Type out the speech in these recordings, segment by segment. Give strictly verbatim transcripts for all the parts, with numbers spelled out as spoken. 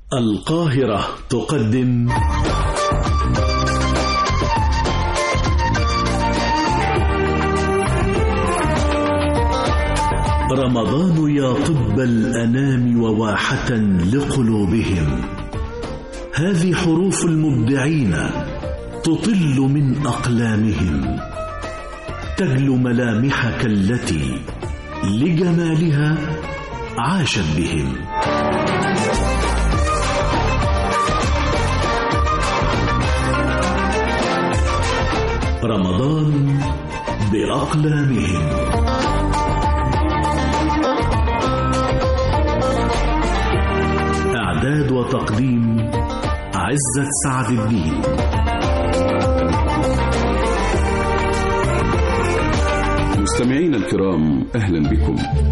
القاهرة تقدم رمضان يا طب الأنام وواحة لقلوبهم. هذه حروف المبدعين تطل من أقلامهم، تجلو ملامحك التي لجمالها عاشت بهم. رمضان بأقلامهم. إعداد وتقديم عزت سعد الدين. مستمعينا الكرام، أهلا بكم.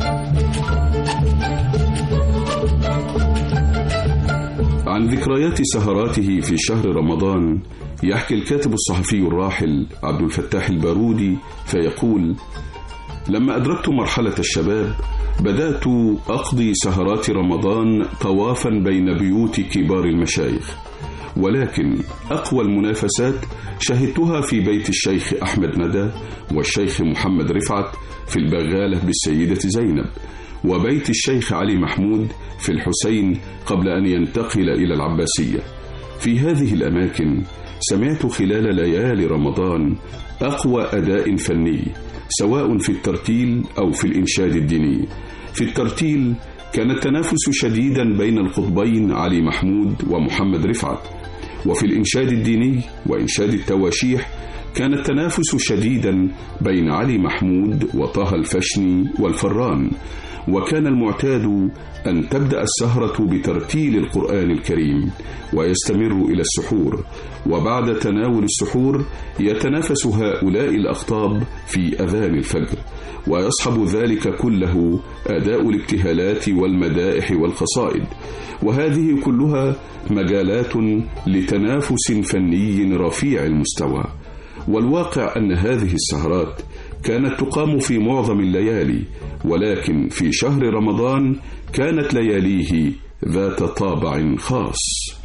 عن ذكريات سهراته في شهر رمضان يحكي الكاتب الصحفي الراحل عبد الفتاح البارودي فيقول: لما أدركت مرحلة الشباب بدأت أقضي سهرات رمضان طوافا بين بيوت كبار المشايخ، ولكن أقوى المنافسات شهدتها في بيت الشيخ أحمد ندى والشيخ محمد رفعت في البغالة بالسيدة زينب، وبيت الشيخ علي محمود في الحسين قبل أن ينتقل إلى العباسية. في هذه الأماكن سمعت خلال ليالي رمضان أقوى أداء فني، سواء في الترتيل أو في الإنشاد الديني. في الترتيل كان التنافس شديدا بين القطبين علي محمود ومحمد رفعت، وفي الإنشاد الديني وإنشاد التواشيح كان التنافس شديدا بين علي محمود وطه الفشني والفران. وكان المعتاد أن تبدأ السهرة بترتيل القرآن الكريم ويستمر إلى السحور، وبعد تناول السحور يتنافس هؤلاء الأقطاب في أذان الفجر، ويصحب ذلك كله أداء الابتهالات والمدائح والقصائد، وهذه كلها مجالات لتنافس فني رفيع المستوى. والواقع أن هذه السهرات كانت تقام في معظم الليالي، ولكن في شهر رمضان كانت لياليه ذات طابع خاص.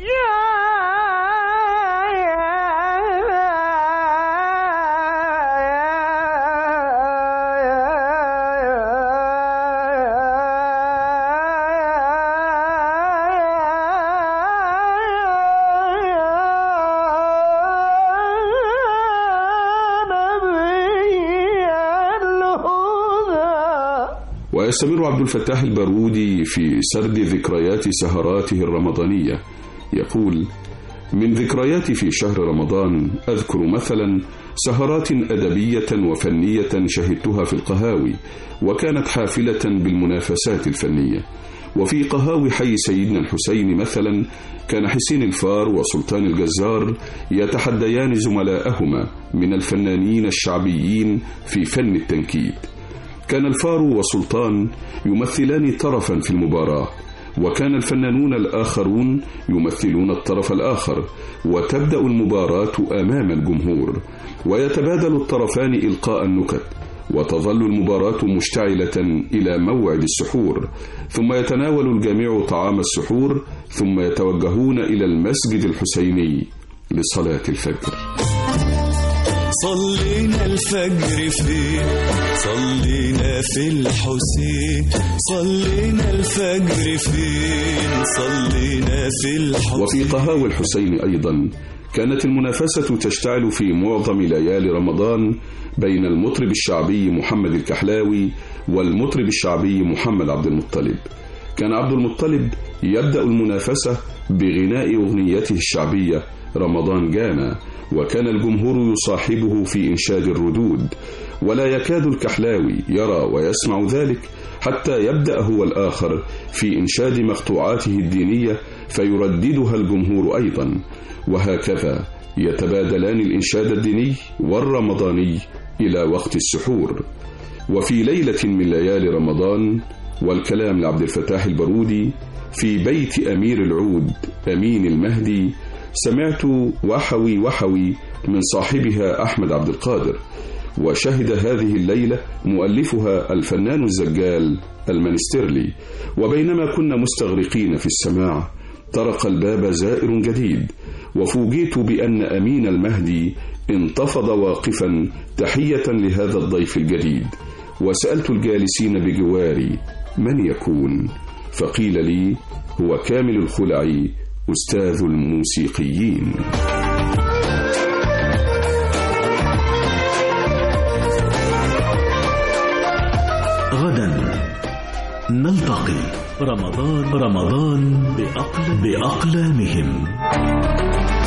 ويستمر عبد الفتاح البارودي في سرد ذكريات سهراته الرمضانية. يقول: من ذكرياتي في شهر رمضان أذكر مثلا سهرات أدبية وفنية شهدتها في القهاوي، وكانت حافلة بالمنافسات الفنية. وفي قهاوي حي سيدنا الحسين مثلا كان حسين الفار وسلطان الجزار يتحديان زملاءهما من الفنانين الشعبيين في فن التنكيد. كان الفار وسلطان يمثلان طرفا في المباراة، وكان الفنانون الآخرون يمثلون الطرف الآخر، وتبدأ المباراة أمام الجمهور، ويتبادل الطرفان إلقاء النكت، وتظل المباراة مشتعلة إلى موعد السحور، ثم يتناول الجميع طعام السحور، ثم يتوجهون إلى المسجد الحسيني لصلاة الفجر. صلينا الفجر فين؟ صلينا في الحسين. صلينا الفجر فين؟ صلينا في الحسين. وفي قهاوي الحسين أيضا كانت المنافسة تشتعل في معظم ليالي رمضان بين المطرب الشعبي محمد الكحلاوي والمطرب الشعبي محمد عبد المطلب. كان عبد المطلب يبدأ المنافسة بغناء أغنيته الشعبية رمضان جانا، وكان الجمهور يصاحبه في إنشاد الردود، ولا يكاد الكحلاوي يرى ويسمع ذلك حتى يبدأ هو الآخر في إنشاد مقطوعاته الدينية فيرددها الجمهور أيضا، وهكذا يتبادلان الإنشاد الديني والرمضاني إلى وقت السحور. وفي ليلة من ليالي رمضان، والكلام لعبد الفتاح البارودي، في بيت أمير العود أمين المهدي سمعت وحوي وحوي من صاحبها أحمد عبد القادر، وشهد هذه الليلة مؤلفها الفنان الزجال المنسترلي. وبينما كنا مستغرقين في السماع طرق الباب زائر جديد، وفوجئت بأن أمين المهدي انتفض واقفا تحية لهذا الضيف الجديد، وسألت الجالسين بجواري من يكون؟ فقيل لي هو كامل الخلعي أستاذ الموسيقيين. غدا نلتقي. رمضان رمضان بأقلامهم.